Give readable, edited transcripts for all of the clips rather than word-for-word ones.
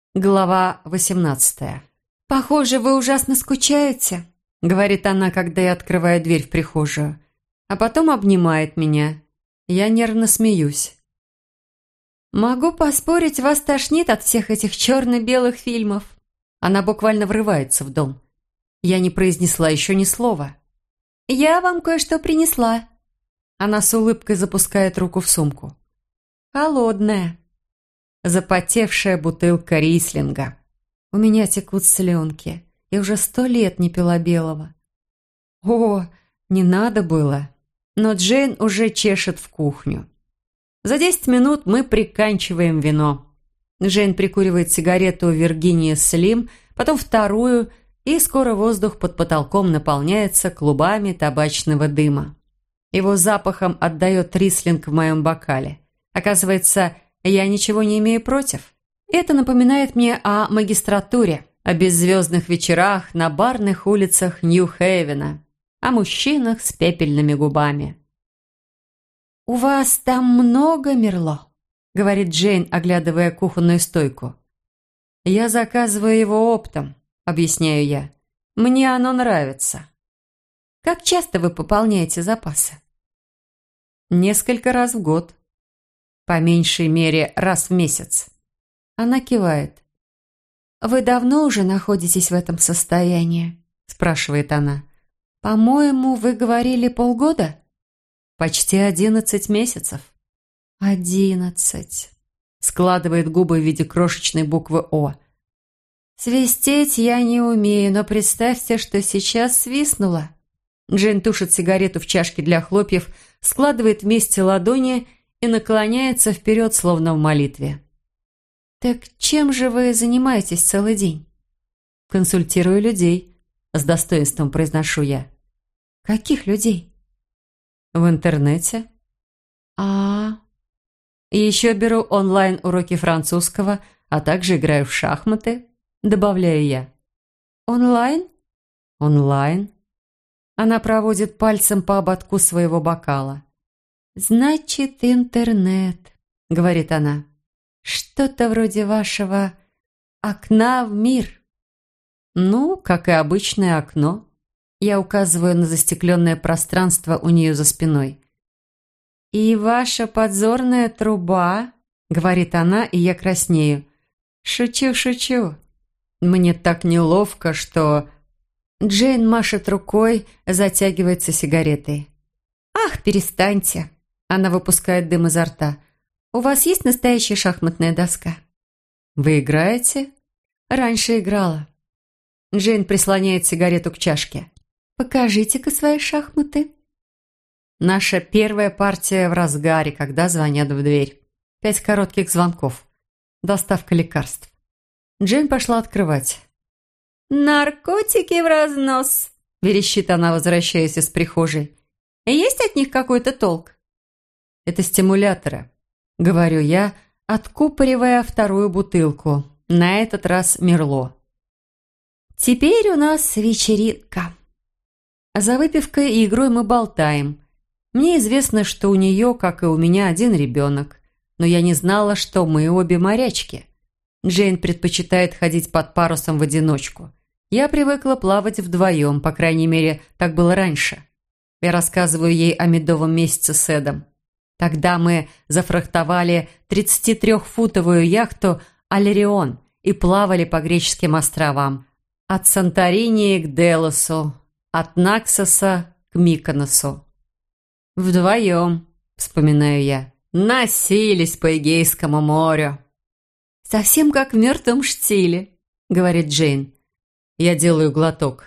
Глава 18. «Похоже, вы ужасно скучаете», — говорит она, когда я открываю дверь в прихожую, а потом обнимает меня. Я нервно смеюсь. «Могу поспорить, вас тошнит от всех этих черно-белых фильмов». Она буквально врывается в дом. Я не произнесла еще ни слова. «Я вам кое-что принесла». Она с улыбкой запускает руку в сумку. «Холодная». Запотевшая бутылка рислинга. У меня текут слюнки. Я уже 100 лет не пила белого. О, не надо было. Но Джейн уже чешет в кухню. За 10 минут мы приканчиваем вино. Джейн прикуривает сигарету Виргиния Слим, потом вторую, и скоро воздух под потолком наполняется клубами табачного дыма. Его запахом отдает рислинг в моем бокале. Оказывается, я ничего не имею против. Это напоминает мне о магистратуре, о беззвездных вечерах на барных улицах Нью-Хейвена, о мужчинах с пепельными губами. «У вас там много мерло?» — говорит Джейн, оглядывая кухонную стойку. «Я заказываю его оптом», — объясняю я. «Мне оно нравится». «Как часто вы пополняете запасы?» «Несколько раз в год. По меньшей мере, раз в месяц». Она кивает. «Вы давно уже находитесь в этом состоянии?» – спрашивает она. «По-моему, вы говорили полгода?» «Почти 11 месяцев». 11. Складывает губы в виде крошечной буквы «О». «Свистеть я не умею, но представьте, что сейчас свистнула». Джейн тушит сигарету в чашке для хлопьев, складывает вместе ладони и наклоняется вперед, словно в молитве. «Так чем же вы занимаетесь целый день?» «Консультирую людей», — с достоинством произношу я. «Каких людей?» «В интернете». И еще беру онлайн-уроки французского, а также играю в шахматы», — добавляю я. «Онлайн?» «Онлайн». Она проводит пальцем по ободку своего бокала. «Значит, интернет», — говорит она. «Что-то вроде вашего окна в мир». «Ну, как и обычное окно». Я указываю на застекленное пространство у нее за спиной. «И ваша подзорная труба», — говорит она, и я краснею. «Шучу, шучу». Мне так неловко, что... Джейн машет рукой, затягивается сигаретой. «Ах, перестаньте!» Она выпускает дым изо рта. «У вас есть настоящая шахматная доска?» «Вы играете?» «Раньше играла». Джейн прислоняет сигарету к чашке. «Покажите-ка свои шахматы». Наша первая партия в разгаре, когда звонят в дверь. 5 коротких звонков. Доставка лекарств. Джейн пошла открывать. «Наркотики в разнос», – верещит она, возвращаясь из прихожей. «Есть от них какой-то толк?» «Это стимуляторы», – говорю я, откупоривая вторую бутылку. На этот раз Мерло. «Теперь у нас вечеринка». За выпивкой и игрой мы болтаем. Мне известно, что у нее, как и у меня, один ребенок. Но я не знала, что мы обе морячки. Джейн предпочитает ходить под парусом в одиночку. Я привыкла плавать вдвоем, по крайней мере, так было раньше. Я рассказываю ей о медовом месяце с Эдом. Тогда мы зафрахтовали 33-футовую яхту «Алерион» и плавали по греческим островам. От Санторини к Делосу, от Наксоса к Миконосу. «Вдвоем», — вспоминаю я, — «носились по Эгейскому морю». «Совсем как в мертвом штиле», — говорит Джейн. Я делаю глоток.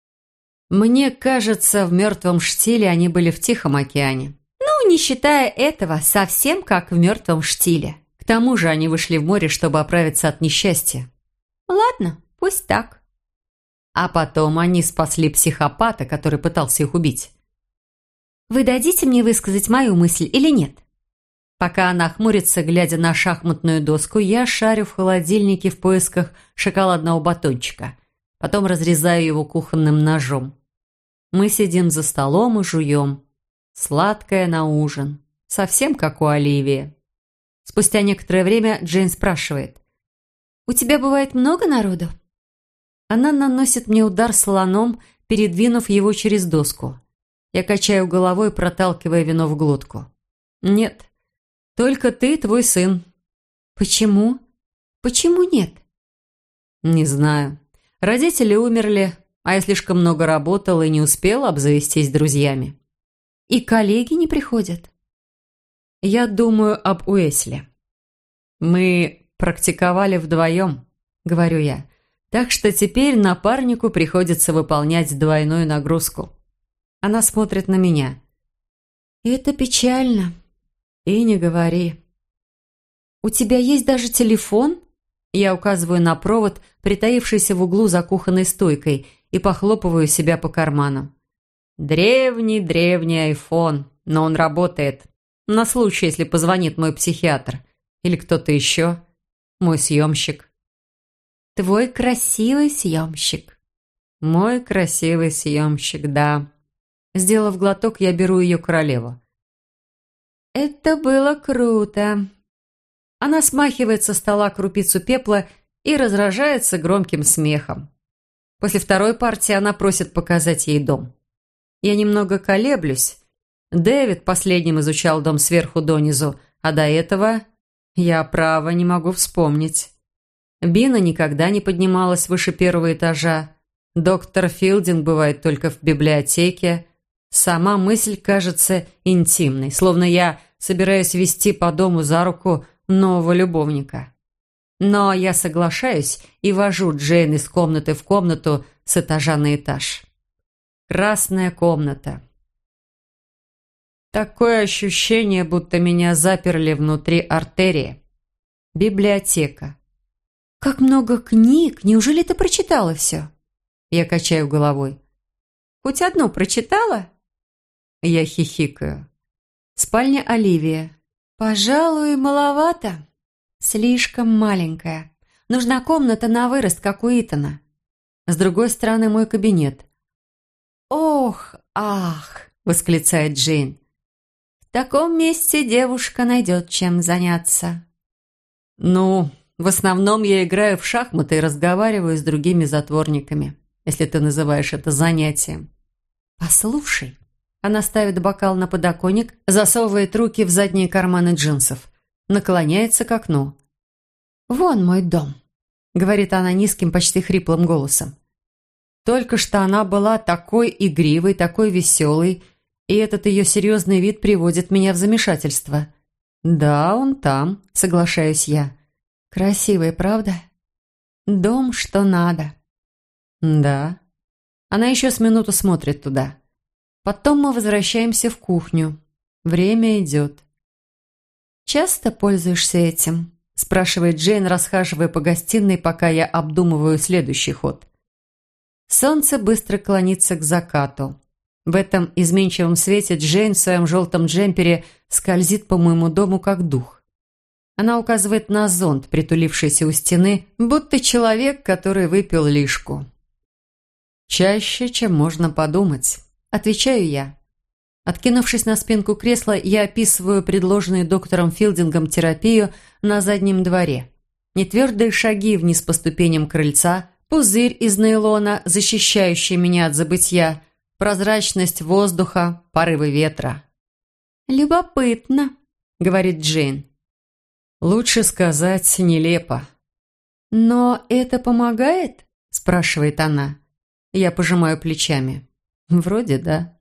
Мне кажется, в мертвом штиле они были в Тихом океане. Ну, не считая этого, совсем как в мертвом штиле. К тому же они вышли в море, чтобы оправиться от несчастья. Ладно, пусть так. А потом они спасли психопата, который пытался их убить. Вы дадите мне высказать мою мысль или нет? Пока она хмурится, глядя на шахматную доску, я шарю в холодильнике в поисках шоколадного батончика. Потом разрезаю его кухонным ножом. Мы сидим за столом и жуем. Сладкое на ужин. Совсем как у Оливии. Спустя некоторое время Джейн спрашивает. «У тебя бывает много народу?» Она наносит мне удар слоном, передвинув его через доску. Я качаю головой, проталкивая вино в глотку. «Нет, только ты и твой сын». «Почему? Почему нет?» «Не знаю. Родители умерли, а я слишком много работала и не успела обзавестись друзьями». «И коллеги не приходят?» «Я думаю об Уэсли. Мы практиковали вдвоем», — говорю я. «Так что теперь напарнику приходится выполнять двойную нагрузку». Она смотрит на меня. «Это печально». «И не говори». «У тебя есть даже телефон?» Я указываю на провод, притаившийся в углу за кухонной стойкой, и похлопываю себя по карманам. Древний айфон, но он работает. На случай, если позвонит мой психиатр. Или кто-то еще. Мой съемщик. Твой красивый съемщик. Мой красивый съемщик, да. Сделав глоток, я беру ее королеву. Это было круто. Она смахивает со стола крупицу пепла и разражается громким смехом. После второй партии она просит показать ей дом. Я немного колеблюсь. Дэвид последним изучал дом сверху донизу, а до этого я, право, не могу вспомнить. Бина никогда не поднималась выше первого этажа. Доктор Филдинг бывает только в библиотеке. Сама мысль кажется интимной, словно я собираюсь вести по дому за руку нового любовника. Но я соглашаюсь и вожу Джейн из комнаты в комнату с этажа на этаж. Красная комната. Такое ощущение, будто меня заперли внутри артерии. Библиотека. Как много книг! Неужели ты прочитала все? Я качаю головой. Хоть одну прочитала? Я хихикаю. Спальня Оливия. Пожалуй, маловато. Слишком маленькая. Нужна комната на вырост, как у Итана. С другой стороны мой кабинет. «Ох, ах!» – восклицает Джейн. «В таком месте девушка найдет чем заняться». «Ну, в основном я играю в шахматы и разговариваю с другими затворниками, если ты называешь это занятием». «Послушай». Она ставит бокал на подоконник, засовывает руки в задние карманы джинсов, наклоняется к окну. «Вон мой дом», – говорит она низким, почти хриплым голосом. Только что она была такой игривой, такой веселой, и этот ее серьезный вид приводит меня в замешательство. «Да, он там», — соглашаюсь я. «Красивый, правда? Дом, что надо». «Да». Она еще с минуту смотрит туда. Потом мы возвращаемся в кухню. Время идет. «Часто пользуешься этим?» — спрашивает Джейн, расхаживая по гостиной, пока я обдумываю следующий ход. Солнце быстро клонится к закату. В этом изменчивом свете Джейн в своем желтом джемпере скользит по моему дому как дух. Она указывает на зонт, притулившийся у стены, будто человек, который выпил лишку. «Чаще, чем можно подумать», — отвечаю я. Откинувшись на спинку кресла, я описываю предложенную доктором Филдингом терапию на заднем дворе. Нетвердые шаги вниз по ступеням крыльца, пузырь из нейлона, защищающий меня от забытья, прозрачность воздуха, порывы ветра. «Любопытно», — говорит Джейн. «Лучше сказать нелепо». «Но это помогает?» — спрашивает она. Я пожимаю плечами. «Вроде да».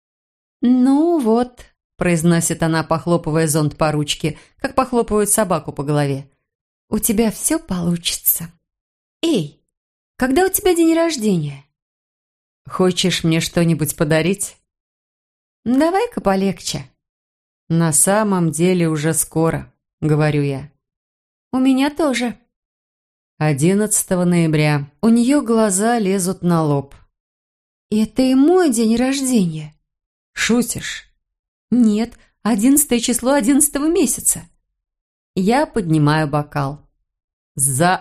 «Ну вот», — произносит она, похлопывая зонт по ручке, как похлопывают собаку по голове. «У тебя все получится. Эй, когда у тебя день рождения?» «Хочешь мне что-нибудь подарить?» «Давай-ка полегче». «На самом деле уже скоро», — говорю я. «У меня тоже». 11 ноября. У нее глаза лезут на лоб. «Это и мой день рождения». «Шутишь?» «Нет, 11 число 11 месяца». Я поднимаю бокал. «За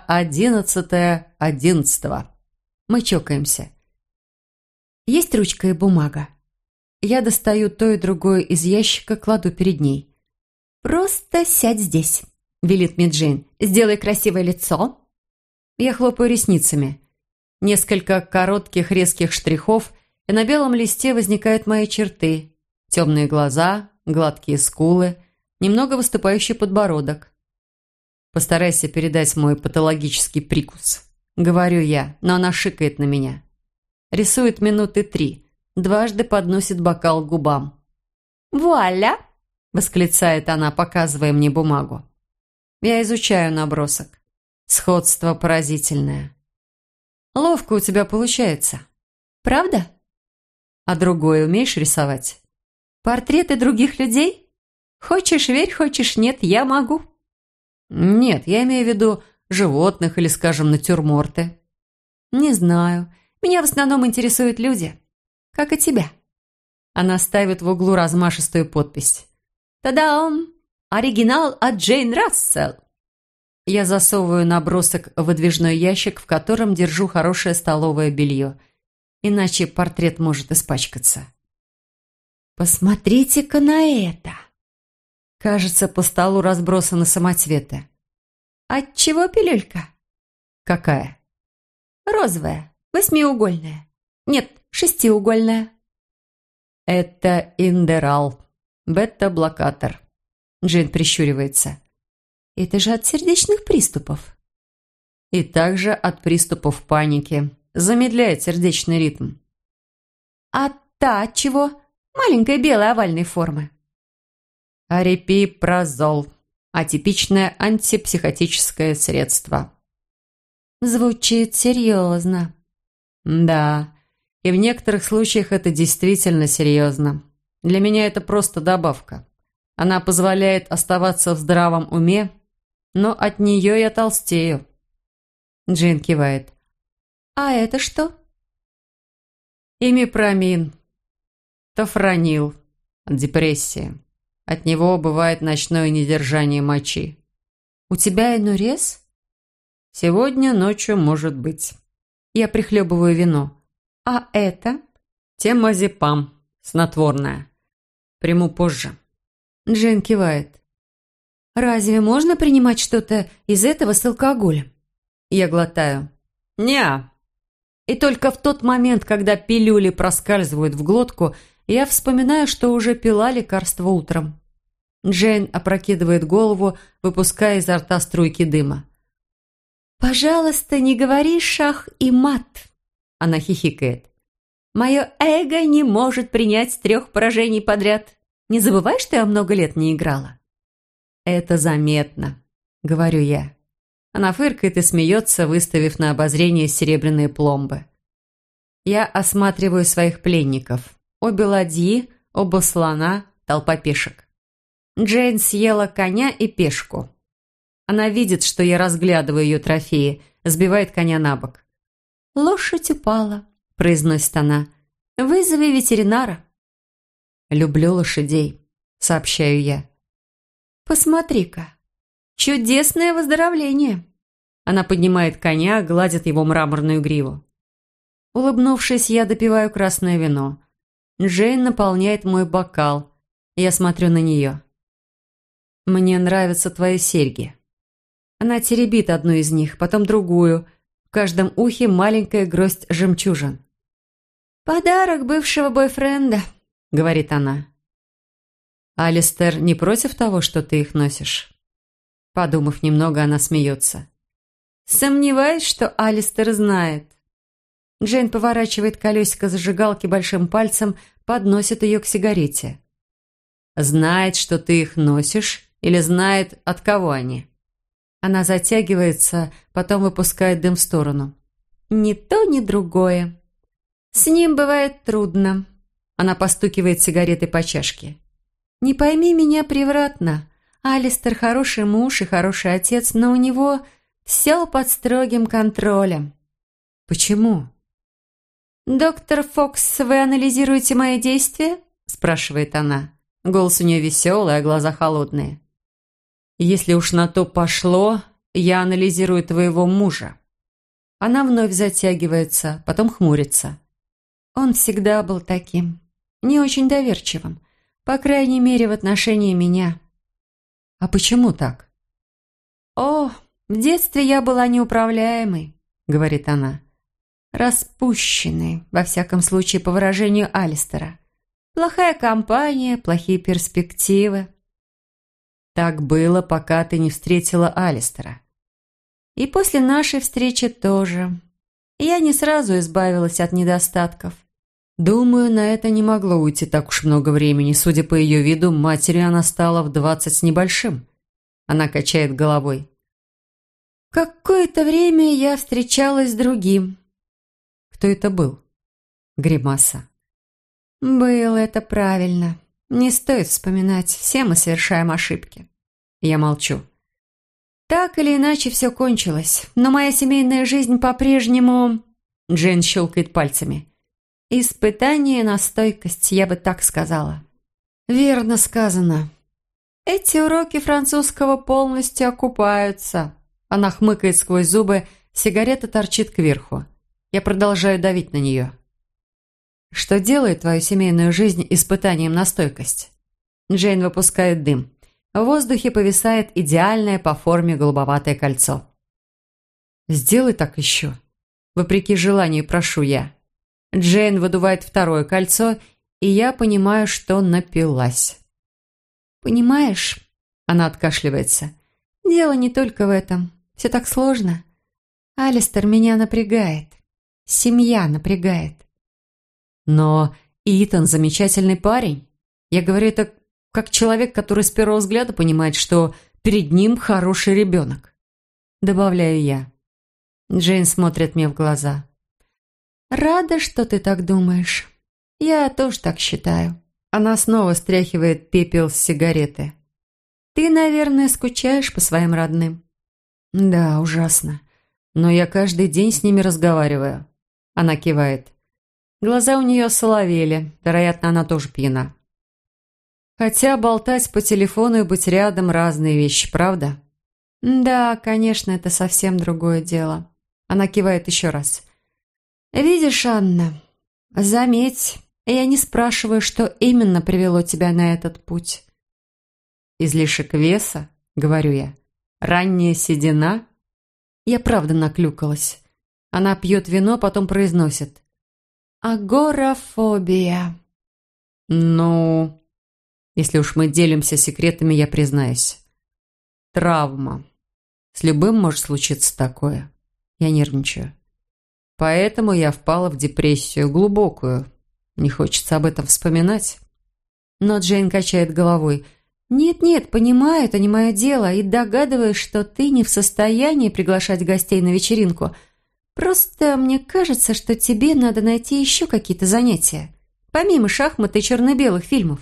11-11». Мы чокаемся. «Есть ручка и бумага?» Я достаю то и другое из ящика, кладу перед ней. «Просто сядь здесь», — велит мне Джейн. «Сделай красивое лицо. Я хлопаю ресницами. Несколько коротких резких штрихов, и на белом листе возникают мои черты. Темные глаза, гладкие скулы, немного выступающий подбородок. Постарайся передать мой патологический прикус. Говорю я, но она шикает на меня. Рисует минуты 3, дважды подносит бокал к губам. «Вуаля!» – восклицает она, показывая мне бумагу. Я изучаю набросок. Сходство поразительное. Ловко у тебя получается. Правда? А другое умеешь рисовать? Портреты других людей? Хочешь верь, хочешь нет, я могу. Нет, я имею в виду животных или, скажем, натюрморты. Не знаю. Меня в основном интересуют люди. Как и тебя. Она ставит в углу размашистую подпись. Та-дам! Оригинал от Джейн Рассел. Я засовываю набросок в выдвижной ящик, в котором держу хорошее столовое белье. Иначе портрет может испачкаться. Посмотрите-ка на это. Кажется, по столу разбросаны самоцветы. Отчего пилюлька? Какая? Розовая, 8-угольная. Нет, 6-угольная. Это индерал, бета-блокатор. Джейн прищуривается. Это же от сердечных приступов. И также от приступов паники. Замедляет сердечный ритм. А та от чего? Маленькой белой овальной формы. Арипипрозол. Атипичное антипсихотическое средство. Звучит серьезно. Да, и в некоторых случаях это действительно серьезно. Для меня это просто добавка. Она позволяет оставаться в здравом уме, но от нее я толстею. Джейн кивает. А это что? Имипромин. Тофранил. От депрессии. От него бывает ночное недержание мочи. У тебя энурез? Сегодня ночью может быть. Я прихлебываю вино. А это? Темазепам. Снотворное. Приму позже. Джейн кивает. Разве можно принимать что-то из этого с алкоголем? Я глотаю. Неа. И только в тот момент, когда пилюли проскальзывают в глотку, я вспоминаю, что уже пила лекарство утром. Джейн опрокидывает голову, выпуская изо рта струйки дыма. «Пожалуйста, не говори шах и мат!» Она хихикает. «Мое эго не может принять 3 поражений подряд. Не забывай, что я много лет не играла». «Это заметно», — говорю я. Она фыркает и смеется, выставив на обозрение серебряные пломбы. Я осматриваю своих пленников. Обе ладьи, оба слона, толпа пешек. Джейн съела коня и пешку. Она видит, что я разглядываю ее трофеи, сбивает коня на бок. «Лошадь упала», — произносит она. «Вызови ветеринара». «Люблю лошадей», — сообщаю я. «Посмотри-ка, чудесное выздоровление!» Она поднимает коня, гладит его мраморную гриву. Улыбнувшись, я допиваю красное вино. Джейн наполняет мой бокал. Я смотрю на нее. «Мне нравятся твои серьги». Она теребит одну из них, потом другую. В каждом ухе маленькая гроздь жемчужин. «Подарок бывшего бойфренда», — говорит она. «Алистер не против того, что ты их носишь?» Подумав немного, она смеется. «Сомневаюсь, что Алистер знает». Джейн поворачивает колесико зажигалки большим пальцем, подносит ее к сигарете. «Знает, что ты их носишь, или знает, от кого они?» Она затягивается, потом выпускает дым в сторону. «Ни то, ни другое. С ним бывает трудно». Она постукивает сигаретой по чашке. «Не пойми меня превратно. Алистер хороший муж и хороший отец, но у него все под строгим контролем». «Почему?» «Доктор Фокс, вы анализируете мои действия?» – спрашивает она. Голос у нее веселый, а глаза холодные. «Если уж на то пошло, я анализирую твоего мужа». Она вновь затягивается, потом хмурится. Он всегда был таким, не очень доверчивым, по крайней мере, в отношении меня. «А почему так?» «О, «В детстве я была неуправляемой», — говорит она. «Распущенной, во всяком случае, по выражению Алистера. Плохая компания, плохие перспективы». «Так было, пока ты не встретила Алистера». «И после нашей встречи тоже. Я не сразу избавилась от недостатков». Думаю, на это не могло уйти так уж много времени. Судя по ее виду, матерью она стала в 20 с небольшим. Она качает головой. «Какое-то время я встречалась с другим». «Кто это был?» Гримаса. «Было это правильно. Не стоит вспоминать. Все мы совершаем ошибки». Я молчу. «Так или иначе все кончилось. Но моя семейная жизнь по-прежнему...» Джейн щелкает пальцами. «Испытание на стойкость, я бы так сказала». «Верно сказано. Эти уроки французского полностью окупаются». Она хмыкает сквозь зубы, сигарета торчит кверху. Я продолжаю давить на нее. «Что делает твою семейную жизнь испытанием на стойкость?» Джейн выпускает дым. В воздухе повисает идеальное по форме голубоватое кольцо. «Сделай так еще». Вопреки желанию прошу я. Джейн выдувает второе кольцо, и я понимаю, что напилась. «Понимаешь?» – она откашливается. «Дело не только в этом. Все так сложно. Алистер меня напрягает. Семья напрягает». «Но Итан замечательный парень. Я говорю это как человек, который с первого взгляда понимает, что перед ним хороший ребенок». Добавляю я. Джейн смотрит мне в глаза. «Рада, что ты так думаешь. Я тоже так считаю». Она снова стряхивает пепел с сигареты. «Ты, наверное, скучаешь по своим родным?» «Да, ужасно. Но я каждый день с ними разговариваю». Она кивает. Глаза у нее соловели. Вероятно, она тоже пьяна. Хотя болтать по телефону и быть рядом – разные вещи, правда? «Да, конечно, это совсем другое дело». Она кивает еще раз. «Видишь, Анна, заметь, я не спрашиваю, что именно привело тебя на этот путь». «Излишек веса?» — говорю я. «Ранняя седина?» Я правда наклюкалась. Она пьет вино, потом произносит. «Агорафобия». «Ну, если уж мы делимся секретами, я признаюсь. Травма. С любым может случиться такое». Я нервничаю. Поэтому я впала в депрессию, глубокую. Не хочется об этом вспоминать. Но Джейн качает головой. «Нет-нет, понимаю, это не мое дело, и догадываюсь, что ты не в состоянии приглашать гостей на вечеринку. Просто мне кажется, что тебе надо найти еще какие-то занятия, помимо шахмат и черно-белых фильмов».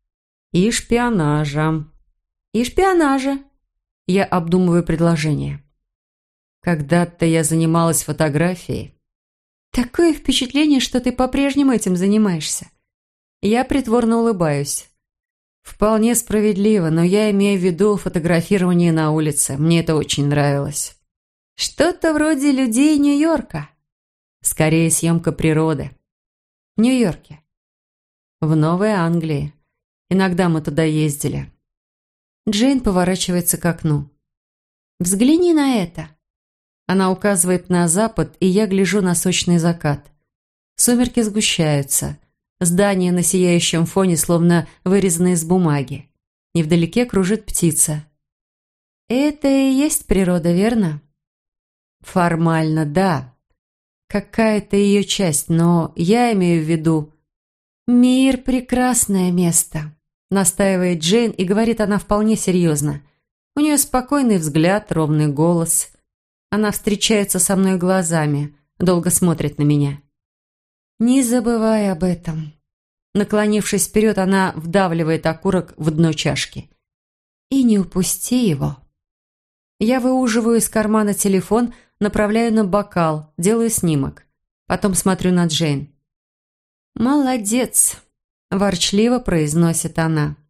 «И шпионажа». «И шпионажа». Я обдумываю предложение. «Когда-то я занималась фотографией». «Такое впечатление, что ты по-прежнему этим занимаешься». Я притворно улыбаюсь. «Вполне справедливо, но я имею в виду фотографирование на улице. Мне это очень нравилось». «Что-то вроде людей Нью-Йорка». «Скорее съемка природы». «В Нью-Йорке». «В Новой Англии. Иногда мы туда ездили». Джейн поворачивается к окну. «Взгляни на это». Она указывает на запад, и я гляжу на сочный закат. Сумерки сгущаются. Здания на сияющем фоне словно вырезаны из бумаги. Невдалеке кружит птица. «Это и есть природа, верно?» «Формально, да. Какая-то ее часть, но я имею в виду...» «Мир — прекрасное место», — настаивает Джейн, и говорит она вполне серьезно. У нее спокойный взгляд, ровный голос. Она встречается со мной глазами, долго смотрит на меня. «Не забывай об этом». Наклонившись вперед, она вдавливает окурок в дно чашки. «И не упусти его». Я выуживаю из кармана телефон, направляю на бокал, делаю снимок. Потом смотрю на Джейн. «Молодец», – ворчливо произносит она.